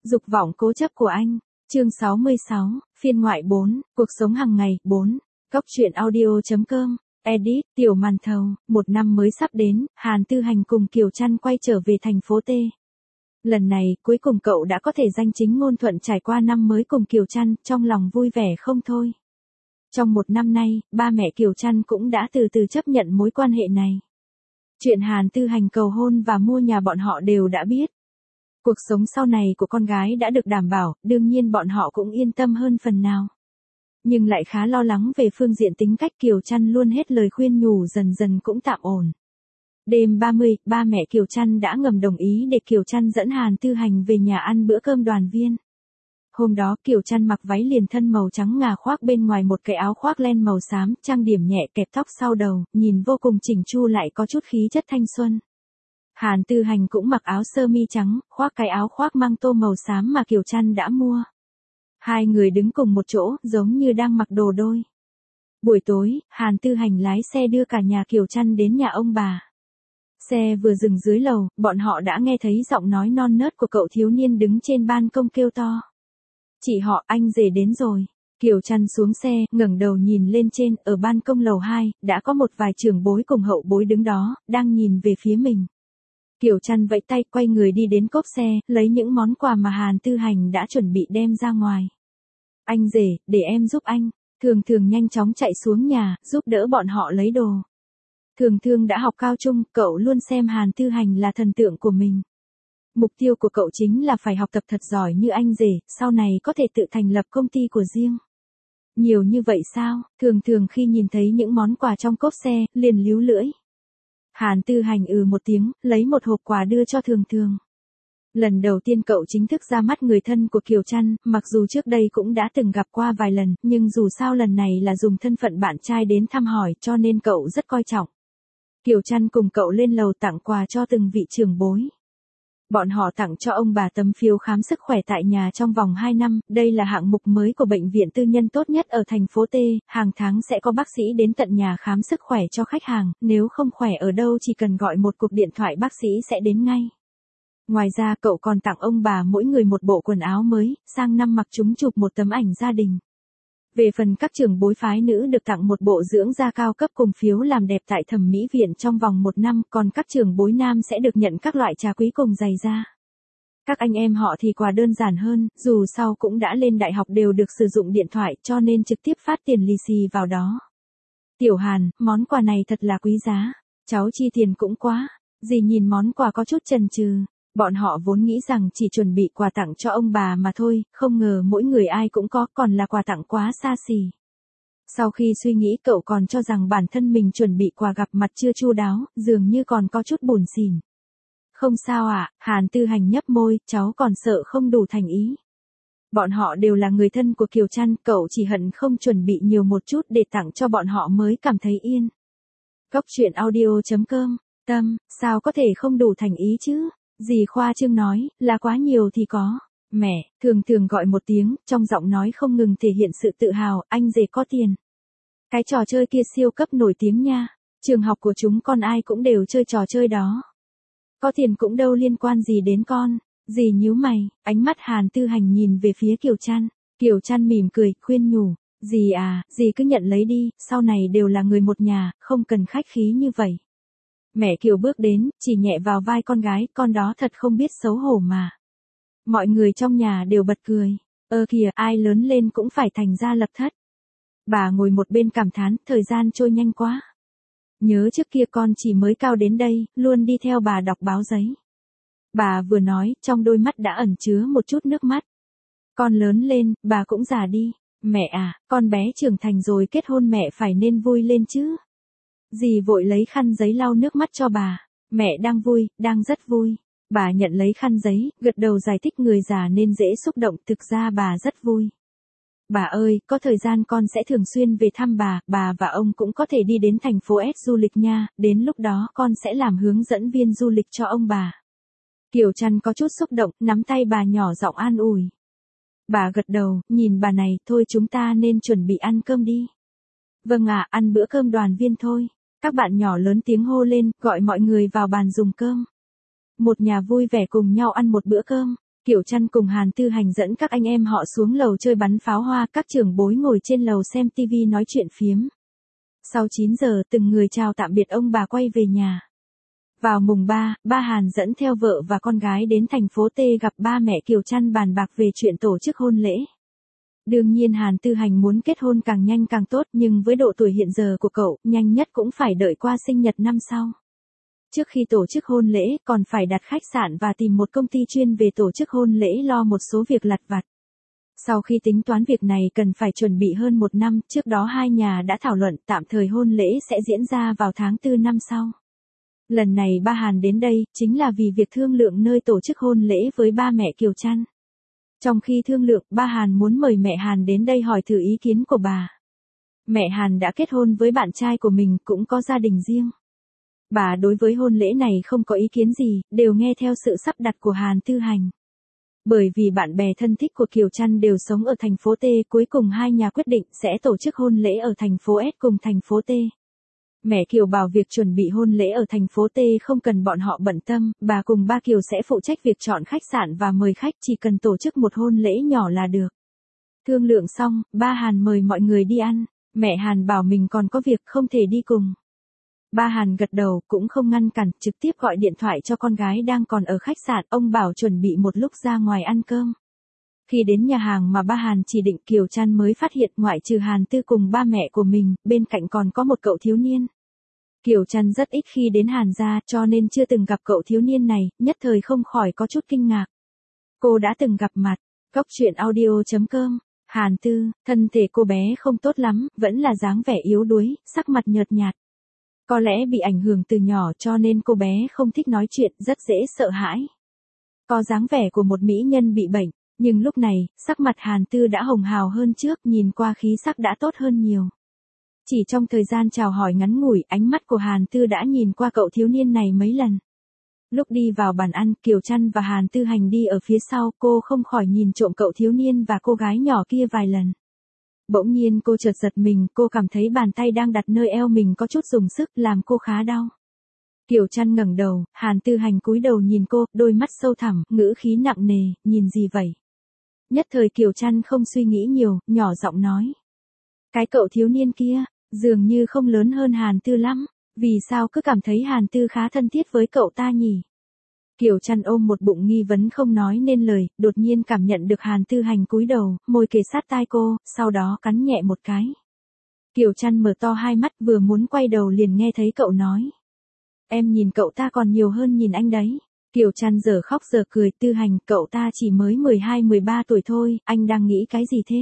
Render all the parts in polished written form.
Dục vọng cố chấp của anh. Chương 66, phiên ngoại 4, cuộc sống hàng ngày 4. Góc truyện audio.com. Edit, Tiểu Màn Thầu. Một năm mới sắp đến, Hàn Tư Hành cùng Kiều Trăn quay trở về thành phố T. Lần này, cuối cùng cậu đã có thể danh chính ngôn thuận trải qua năm mới cùng Kiều Trăn, trong lòng vui vẻ không thôi. Trong một năm nay, ba mẹ Kiều Trăn cũng đã từ từ chấp nhận mối quan hệ này. Chuyện Hàn Tư Hành cầu hôn và mua nhà bọn họ đều đã biết. Cuộc sống sau này của con gái đã được đảm bảo, đương nhiên bọn họ cũng yên tâm hơn phần nào. Nhưng lại khá lo lắng về phương diện tính cách Kiều Trăn luôn hết lời khuyên nhủ dần dần cũng tạm ổn. Đêm 30, ba mẹ Kiều Trăn đã ngầm đồng ý để Kiều Trăn dẫn Hàn Tư Hành về nhà ăn bữa cơm đoàn viên. Hôm đó Kiều Trăn mặc váy liền thân màu trắng ngà khoác bên ngoài một cái áo khoác len màu xám, trang điểm nhẹ kẹp tóc sau đầu, nhìn vô cùng chỉnh chu lại có chút khí chất thanh xuân. Hàn Tư Hành cũng mặc áo sơ mi trắng, khoác cái áo khoác mang tô màu xám mà Kiều Trăn đã mua. Hai người đứng cùng một chỗ, giống như đang mặc đồ đôi. Buổi tối, Hàn Tư Hành lái xe đưa cả nhà Kiều Trăn đến nhà ông bà. Xe vừa dừng dưới lầu, bọn họ đã nghe thấy giọng nói non nớt của cậu thiếu niên đứng trên ban công kêu to. Chị họ, anh rể đến rồi. Kiều Trăn xuống xe, ngẩng đầu nhìn lên trên, ở ban công lầu 2, đã có một vài trưởng bối cùng hậu bối đứng đó, đang nhìn về phía mình. Kiều Trăn vẫy tay quay người đi đến cốp xe, lấy những món quà mà Hàn Tư Hành đã chuẩn bị đem ra ngoài. Anh rể, để em giúp anh. Thường Thường nhanh chóng chạy xuống nhà, giúp đỡ bọn họ lấy đồ. Thường Thường đã học cao trung, cậu luôn xem Hàn Tư Hành là thần tượng của mình. Mục tiêu của cậu chính là phải học tập thật giỏi như anh rể, sau này có thể tự thành lập công ty của riêng. Nhiều như vậy sao? Thường Thường khi nhìn thấy những món quà trong cốp xe, liền líu lưỡi. Hàn Tư Hành một tiếng, lấy một hộp quà đưa cho Thường Thường. Lần đầu tiên cậu chính thức ra mắt người thân của Kiều Trăn, mặc dù trước đây cũng đã từng gặp qua vài lần, nhưng dù sao lần này là dùng thân phận bạn trai đến thăm hỏi cho nên cậu rất coi trọng. Kiều Trăn cùng cậu lên lầu tặng quà cho từng vị trưởng bối. Bọn họ tặng cho ông bà tấm phiếu khám sức khỏe tại nhà trong vòng 2 năm, đây là hạng mục mới của bệnh viện tư nhân tốt nhất ở thành phố T, hàng tháng sẽ có bác sĩ đến tận nhà khám sức khỏe cho khách hàng, nếu không khỏe ở đâu chỉ cần gọi một cuộc điện thoại bác sĩ sẽ đến ngay. Ngoài ra cậu còn tặng ông bà mỗi người một bộ quần áo mới, sang năm mặc chúng chụp một tấm ảnh gia đình. Về phần các trưởng bối phái nữ được tặng một bộ dưỡng da cao cấp cùng phiếu làm đẹp tại thẩm mỹ viện trong vòng 1 năm, còn các trưởng bối nam sẽ được nhận các loại trà quý cùng giày da. Các anh em họ thì quà đơn giản hơn, dù sau cũng đã lên đại học đều được sử dụng điện thoại cho nên trực tiếp phát tiền lì xì vào đó. Tiểu Hàn, món quà này thật là quý giá, cháu chi tiền cũng quá. Dì nhìn món quà có chút chần chừ. Bọn họ vốn nghĩ rằng chỉ chuẩn bị quà tặng cho ông bà mà thôi, không ngờ mỗi người ai cũng có, còn là quà tặng quá xa xỉ. Sau khi suy nghĩ cậu còn cho rằng bản thân mình chuẩn bị quà gặp mặt chưa chu đáo, dường như còn có chút buồn xỉn. Không sao ạ, Hàn Tư Hành nhấp môi, cháu còn sợ không đủ thành ý. Bọn họ đều là người thân của Kiều Trăn, cậu chỉ hận không chuẩn bị nhiều một chút để tặng cho bọn họ mới cảm thấy yên. Góc truyện audio.com. Tâm, sao có thể không đủ thành ý chứ? Dì khoa trương nói, là quá nhiều thì có. Mẹ, Thường Thường gọi một tiếng, trong giọng nói không ngừng thể hiện sự tự hào, anh rể có tiền. Cái trò chơi kia siêu cấp nổi tiếng nha. Trường học của chúng con ai cũng đều chơi trò chơi đó. Có tiền cũng đâu liên quan gì đến con. Dì nhíu mày, ánh mắt Hàn Tư Hành nhìn về phía Kiều Trăn. Kiều Trăn mỉm cười, khuyên nhủ. Dì à, dì cứ nhận lấy đi, sau này đều là người một nhà, không cần khách khí như vậy. Mẹ Kiều bước đến, chỉ nhẹ vào vai con gái, con đó thật không biết xấu hổ mà. Mọi người trong nhà đều bật cười. Kìa, ai lớn lên cũng phải thành gia lập thất. Bà ngồi một bên cảm thán, thời gian trôi nhanh quá. Nhớ trước kia con chỉ mới cao đến đây, luôn đi theo bà đọc báo giấy. Bà vừa nói, trong đôi mắt đã ẩn chứa một chút nước mắt. Con lớn lên, bà cũng già đi. Mẹ à, con bé trưởng thành rồi kết hôn mẹ phải nên vui lên chứ. Dì vội lấy khăn giấy lau nước mắt cho bà. Mẹ đang vui, đang rất vui. Bà nhận lấy khăn giấy, gật đầu giải thích người già nên dễ xúc động, thực ra bà rất vui. Bà ơi, có thời gian con sẽ thường xuyên về thăm bà và ông cũng có thể đi đến thành phố S du lịch nha, đến lúc đó con sẽ làm hướng dẫn viên du lịch cho ông bà. Kiều Trăn có chút xúc động, nắm tay bà nhỏ giọng an ủi. Bà gật đầu, nhìn bà này, thôi chúng ta nên chuẩn bị ăn cơm đi. Vâng ạ, ăn bữa cơm đoàn viên thôi. Các bạn nhỏ lớn tiếng hô lên, gọi mọi người vào bàn dùng cơm. Một nhà vui vẻ cùng nhau ăn một bữa cơm. Kiều Trăn cùng Hàn Tư Hành dẫn các anh em họ xuống lầu chơi bắn pháo hoa, các trưởng bối ngồi trên lầu xem tivi nói chuyện phiếm. Sau 9 giờ từng người chào tạm biệt ông bà quay về nhà. Vào mùng 3, ba Hàn dẫn theo vợ và con gái đến thành phố T gặp ba mẹ Kiều Trăn bàn bạc về chuyện tổ chức hôn lễ. Đương nhiên Hàn Tư Hành muốn kết hôn càng nhanh càng tốt, nhưng với độ tuổi hiện giờ của cậu, nhanh nhất cũng phải đợi qua sinh nhật năm sau. Trước khi tổ chức hôn lễ, còn phải đặt khách sạn và tìm một công ty chuyên về tổ chức hôn lễ lo một số việc lặt vặt. Sau khi tính toán việc này cần phải chuẩn bị hơn 1 năm, trước đó hai nhà đã thảo luận tạm thời hôn lễ sẽ diễn ra vào tháng 4 năm sau. Lần này ba Hàn đến đây, chính là vì việc thương lượng nơi tổ chức hôn lễ với ba mẹ Kiều Trăn. Trong khi thương lượng, ba Hàn muốn mời mẹ Hàn đến đây hỏi thử ý kiến của bà. Mẹ Hàn đã kết hôn với bạn trai của mình, cũng có gia đình riêng. Bà đối với hôn lễ này không có ý kiến gì, đều nghe theo sự sắp đặt của Hàn Tư Hành. Bởi vì bạn bè thân thích của Kiều Trăn đều sống ở thành phố T, cuối cùng hai nhà quyết định sẽ tổ chức hôn lễ ở thành phố S cùng thành phố T. Mẹ Kiều bảo việc chuẩn bị hôn lễ ở thành phố T không cần bọn họ bận tâm, bà cùng ba Kiều sẽ phụ trách việc chọn khách sạn và mời khách, chỉ cần tổ chức một hôn lễ nhỏ là được. Thương lượng xong, ba Hàn mời mọi người đi ăn, mẹ Hàn bảo mình còn có việc không thể đi cùng. Ba Hàn gật đầu, cũng không ngăn cản, trực tiếp gọi điện thoại cho con gái đang còn ở khách sạn, ông bảo chuẩn bị một lúc ra ngoài ăn cơm. Khi đến nhà hàng mà ba Hàn chỉ định, Kiều Trăn mới phát hiện ngoại trừ Hàn Tư cùng ba mẹ của mình, bên cạnh còn có một cậu thiếu niên. Kiều Trăn rất ít khi đến Hàn gia, cho nên chưa từng gặp cậu thiếu niên này, nhất thời không khỏi có chút kinh ngạc. Cô đã từng gặp mặt. Cóc truyện audio.com. Hàn Tư, thân thể cô bé không tốt lắm, vẫn là dáng vẻ yếu đuối, sắc mặt nhợt nhạt. Có lẽ bị ảnh hưởng từ nhỏ cho nên cô bé không thích nói chuyện, rất dễ sợ hãi. Có dáng vẻ của một mỹ nhân bị bệnh, nhưng lúc này, sắc mặt Hàn Tư đã hồng hào hơn trước, nhìn qua khí sắc đã tốt hơn nhiều. Chỉ trong thời gian chào hỏi ngắn ngủi, ánh mắt của Hàn Tư đã nhìn qua cậu thiếu niên này mấy lần. Lúc đi vào bàn ăn, Kiều Trăn và Hàn Tư Hành đi ở phía sau, cô không khỏi nhìn trộm cậu thiếu niên và cô gái nhỏ kia vài lần. Bỗng nhiên cô chợt giật mình, cô cảm thấy bàn tay đang đặt nơi eo mình có chút dùng sức, làm cô khá đau. Kiều Trăn ngẩng đầu, Hàn Tư Hành cúi đầu nhìn cô, đôi mắt sâu thẳm, ngữ khí nặng nề, nhìn gì vậy? Nhất thời Kiều Trăn không suy nghĩ nhiều, nhỏ giọng nói. Cái cậu thiếu niên kia, dường như không lớn hơn Hàn Tư lắm, vì sao cứ cảm thấy Hàn Tư khá thân thiết với cậu ta nhỉ? Kiều Trăn ôm một bụng nghi vấn không nói nên lời, đột nhiên cảm nhận được Hàn Tư Hành cúi đầu, môi kề sát tai cô, sau đó cắn nhẹ một cái. Kiều Trăn mở to hai mắt, vừa muốn quay đầu liền nghe thấy cậu nói. Em nhìn cậu ta còn nhiều hơn nhìn anh đấy. Kiều Trăn giờ khóc giờ cười, Tư Hành, cậu ta chỉ mới 12-13 tuổi thôi, anh đang nghĩ cái gì thế?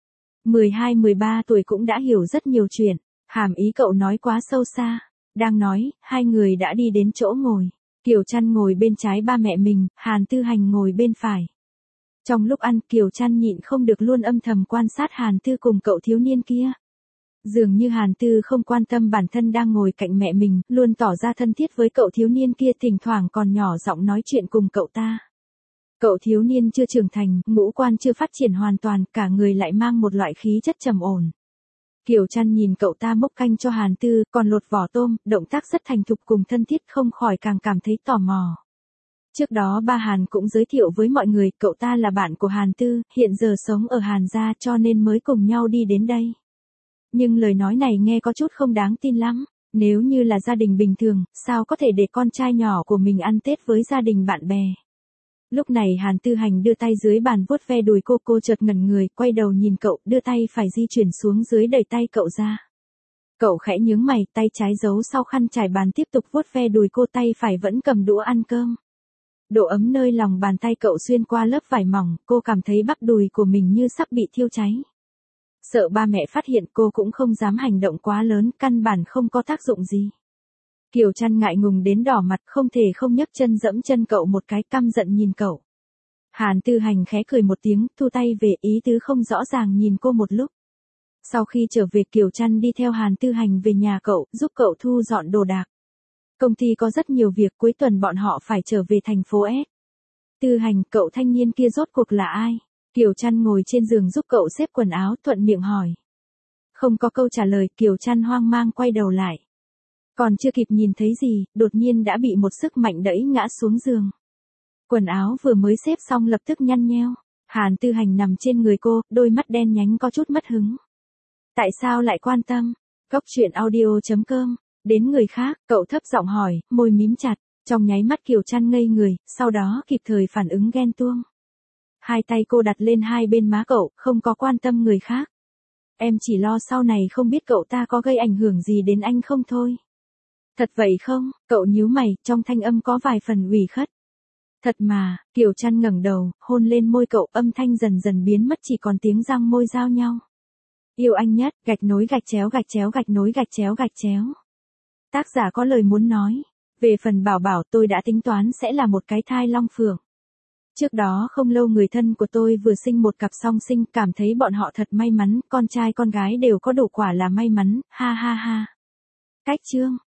12-13 tuổi cũng đã hiểu rất nhiều chuyện, hàm ý cậu nói quá sâu xa. Đang nói, hai người đã đi đến chỗ ngồi. Kiều Trăn ngồi bên trái ba mẹ mình, Hàn Tư Hành ngồi bên phải. Trong lúc ăn, Kiều Trăn nhịn không được luôn âm thầm quan sát Hàn Tư cùng cậu thiếu niên kia. Dường như Hàn Tư không quan tâm bản thân đang ngồi cạnh mẹ mình, luôn tỏ ra thân thiết với cậu thiếu niên kia, thỉnh thoảng còn nhỏ giọng nói chuyện cùng cậu ta. Cậu thiếu niên chưa trưởng thành, ngũ quan chưa phát triển hoàn toàn, cả người lại mang một loại khí chất trầm ổn. Kiều Trăn nhìn cậu ta múc canh cho Hàn Tư, còn lột vỏ tôm, động tác rất thành thục cùng thân thiết, không khỏi càng cảm thấy tò mò. Trước đó ba Hàn cũng giới thiệu với mọi người, cậu ta là bạn của Hàn Tư, hiện giờ sống ở Hàn gia cho nên mới cùng nhau đi đến đây. Nhưng lời nói này nghe có chút không đáng tin lắm, nếu như là gia đình bình thường, sao có thể để con trai nhỏ của mình ăn Tết với gia đình bạn bè. Lúc này Hàn Tư Hành đưa tay dưới bàn vuốt ve đùi cô chợt ngẩn người, quay đầu nhìn cậu, đưa tay phải di chuyển xuống dưới đẩy tay cậu ra. Cậu khẽ nhướng mày, tay trái giấu sau khăn trải bàn tiếp tục vuốt ve đùi cô, tay phải vẫn cầm đũa ăn cơm. Độ ấm nơi lòng bàn tay cậu xuyên qua lớp vải mỏng, cô cảm thấy bắp đùi của mình như sắp bị thiêu cháy. Sợ ba mẹ phát hiện, cô cũng không dám hành động quá lớn, căn bản không có tác dụng gì. Kiều Trăn ngại ngùng đến đỏ mặt, không thể không nhấc chân dẫm chân cậu một cái, căm giận nhìn cậu. Hàn Tư Hành khẽ cười một tiếng, thu tay về, ý tứ không rõ ràng nhìn cô một lúc. Sau khi trở về, Kiều Trăn đi theo Hàn Tư Hành về nhà cậu, giúp cậu thu dọn đồ đạc. Công ty có rất nhiều việc, cuối tuần bọn họ phải trở về thành phố S. Tư Hành, cậu thanh niên kia rốt cuộc là ai? Kiều Trăn ngồi trên giường giúp cậu xếp quần áo, thuận miệng hỏi. Không có câu trả lời, Kiều Trăn hoang mang quay đầu lại. Còn chưa kịp nhìn thấy gì, đột nhiên đã bị một sức mạnh đẩy ngã xuống giường. Quần áo vừa mới xếp xong lập tức nhăn nheo. Hàn Tư Hành nằm trên người cô, đôi mắt đen nhánh có chút mất hứng. Tại sao lại quan tâm? Góc chuyện audio.com. Đến người khác, cậu thấp giọng hỏi, môi mím chặt. Trong nháy mắt Kiều Trăn ngây người, sau đó kịp thời phản ứng ghen tuông. Hai tay cô đặt lên hai bên má cậu, không có quan tâm người khác. Em chỉ lo sau này không biết cậu ta có gây ảnh hưởng gì đến anh không thôi. Thật vậy không? Cậu nhíu mày, trong thanh âm có vài phần ủy khuất. Thật mà, Kiều Trăn ngẩng đầu, hôn lên môi cậu, âm thanh dần dần biến mất chỉ còn tiếng răng môi giao nhau. Yêu anh nhất, gạch nối gạch chéo gạch chéo gạch nối gạch chéo gạch chéo. Tác giả có lời muốn nói. Về phần Bảo Bảo tôi đã tính toán sẽ là một cái thai long phượng. Trước đó không lâu người thân của tôi vừa sinh một cặp song sinh, cảm thấy bọn họ thật may mắn, con trai con gái đều có đủ quả là may mắn, ha ha ha. Cách chương.